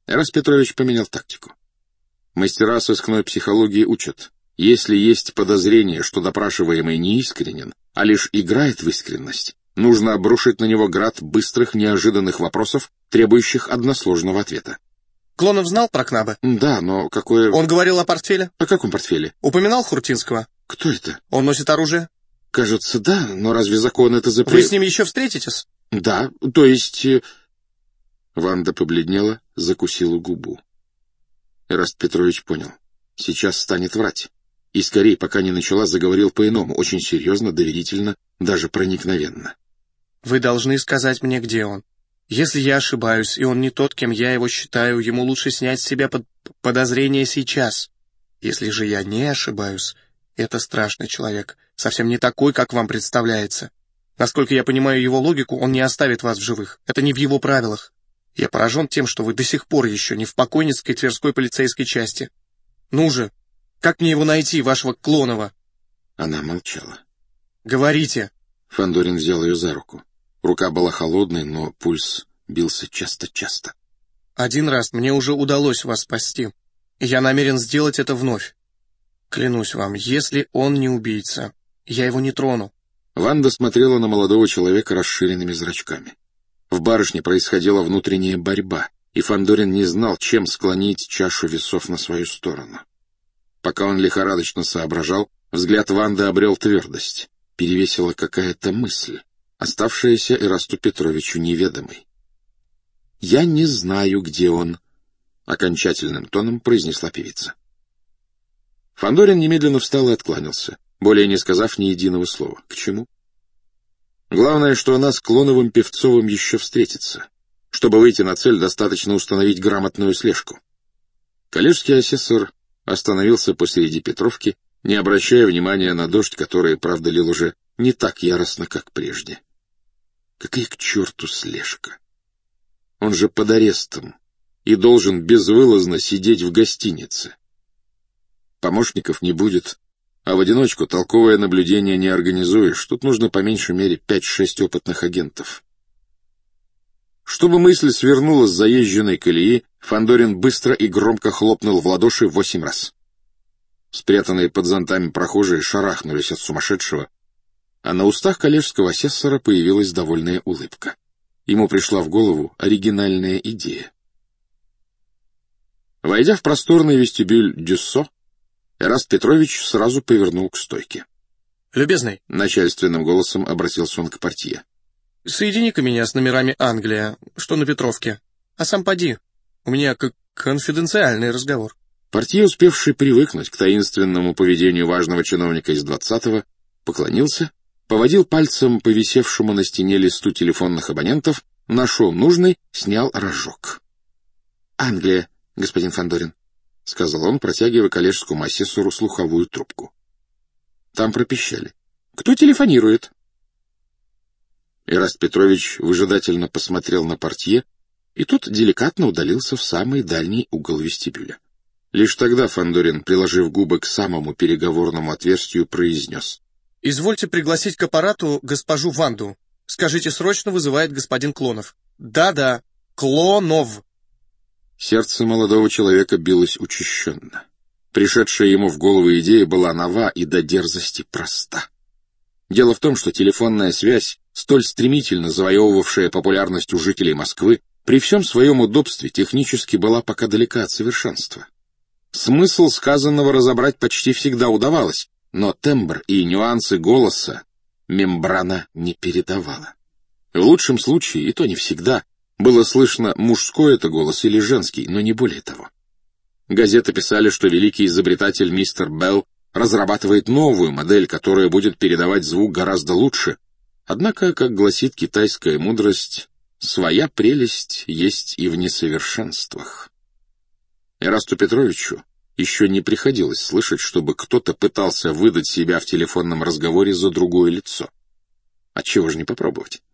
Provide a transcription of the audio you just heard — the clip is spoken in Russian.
Эраст Петрович поменял тактику. Мастера сыскной психологии учат: если есть подозрение, что допрашиваемый не искренен, а лишь играет в искренность, нужно обрушить на него град быстрых, неожиданных вопросов, требующих односложного ответа. Клонов знал про Кнаба? Да, но какое... Он говорил о портфеле? О каком портфеле? Упоминал Хуртинского? Кто это? Он носит оружие? Кажется, да, но разве закон это Вы запрещает? с ним еще встретитесь? Да, то есть... Ванда побледнела, закусила губу. Эраст Петрович понял. Сейчас станет врать. И скорее, пока не начала, заговорил по-иному, очень серьезно, доверительно, даже проникновенно. Вы должны сказать мне, где он. Если я ошибаюсь, и он не тот, кем я его считаю, ему лучше снять с себя подозрение сейчас. Если же я не ошибаюсь, это страшный человек, совсем не такой, как вам представляется. Насколько я понимаю его логику, он не оставит вас в живых. Это не в его правилах. Я поражен тем, что вы до сих пор еще не в покойницкой Тверской полицейской части. Ну же, как мне его найти, вашего Клонова?» Она молчала. «Говорите!» Фандорин взял ее за руку. Рука была холодной, но пульс бился часто-часто. «Один раз мне уже удалось вас спасти, и я намерен сделать это вновь. Клянусь вам, если он не убийца, я его не трону». Ванда смотрела на молодого человека расширенными зрачками. В барышне происходила внутренняя борьба, и Фандорин не знал, чем склонить чашу весов на свою сторону. Пока он лихорадочно соображал, взгляд Ванды обрел твердость. Перевесила какая-то мысль, оставшаяся Эрасту Петровичу неведомой. «Я не знаю, где он», — окончательным тоном произнесла певица. Фандорин немедленно встал и откланялся, более не сказав ни единого слова. К чему? Главное, что она с Клоновым-Певцовым еще встретится. Чтобы выйти на цель, достаточно установить грамотную слежку. Коллежский асессор остановился посреди Петровки, не обращая внимания на дождь, который, правда, лил уже не так яростно, как прежде. Какая к черту слежка? Он же под арестом и должен безвылазно сидеть в гостинице. Помощников не будет, а в одиночку толковое наблюдение не организуешь. Тут нужно по меньшей мере 5-6 опытных агентов. Чтобы мысль свернула с заезженной колеи, Фандорин быстро и громко хлопнул в ладоши 8 раз. Спрятанные под зонтами прохожие шарахнулись от сумасшедшего, а на устах коллежского асессора появилась довольная улыбка. Ему пришла в голову оригинальная идея. Войдя в просторный вестибюль Дюссо, Эраст Петрович сразу повернул к стойке. «Любезный», — начальственным голосом обратился он к портье. «Соедини-ка меня с номерами Англия, что на Петровке. А сам поди, у меня конфиденциальный разговор». Портье, успевший привыкнуть к таинственному поведению важного чиновника из 20-го, поклонился, поводил пальцем по висевшему на стене листу телефонных абонентов, нашел нужный, снял рожок. «Англия, господин Фандорин», — сказал он, протягивая коллежскому асессору слуховую трубку. Там пропищали: «Кто телефонирует?» Эраст Петрович выжидательно посмотрел на портье, и тот деликатно удалился в самый дальний угол вестибюля. Лишь тогда Фандорин, приложив губы к самому переговорному отверстию, произнес: «Извольте пригласить к аппарату госпожу Ванду. Скажите, срочно вызывает господин Клонов». «Да-да, Клонов». Сердце молодого человека билось учащенно. Пришедшая ему в голову идея была нова и до дерзости проста. Дело в том, что телефонная связь, столь стремительно завоевывавшая популярность у жителей Москвы, при всем своем удобстве технически была пока далека от совершенства. Смысл сказанного разобрать почти всегда удавалось, но тембр и нюансы голоса мембрана не передавала. В лучшем случае, и то не всегда, было слышно, мужской это голос или женский, но не более того. Газеты писали, что великий изобретатель мистер Белл разрабатывает новую модель, которая будет передавать звук гораздо лучше. Однако, как гласит китайская мудрость, своя прелесть есть и в несовершенствах. Эрасту Петровичу еще не приходилось слышать, чтобы кто-то пытался выдать себя в телефонном разговоре за другое лицо. Отчего же не попробовать?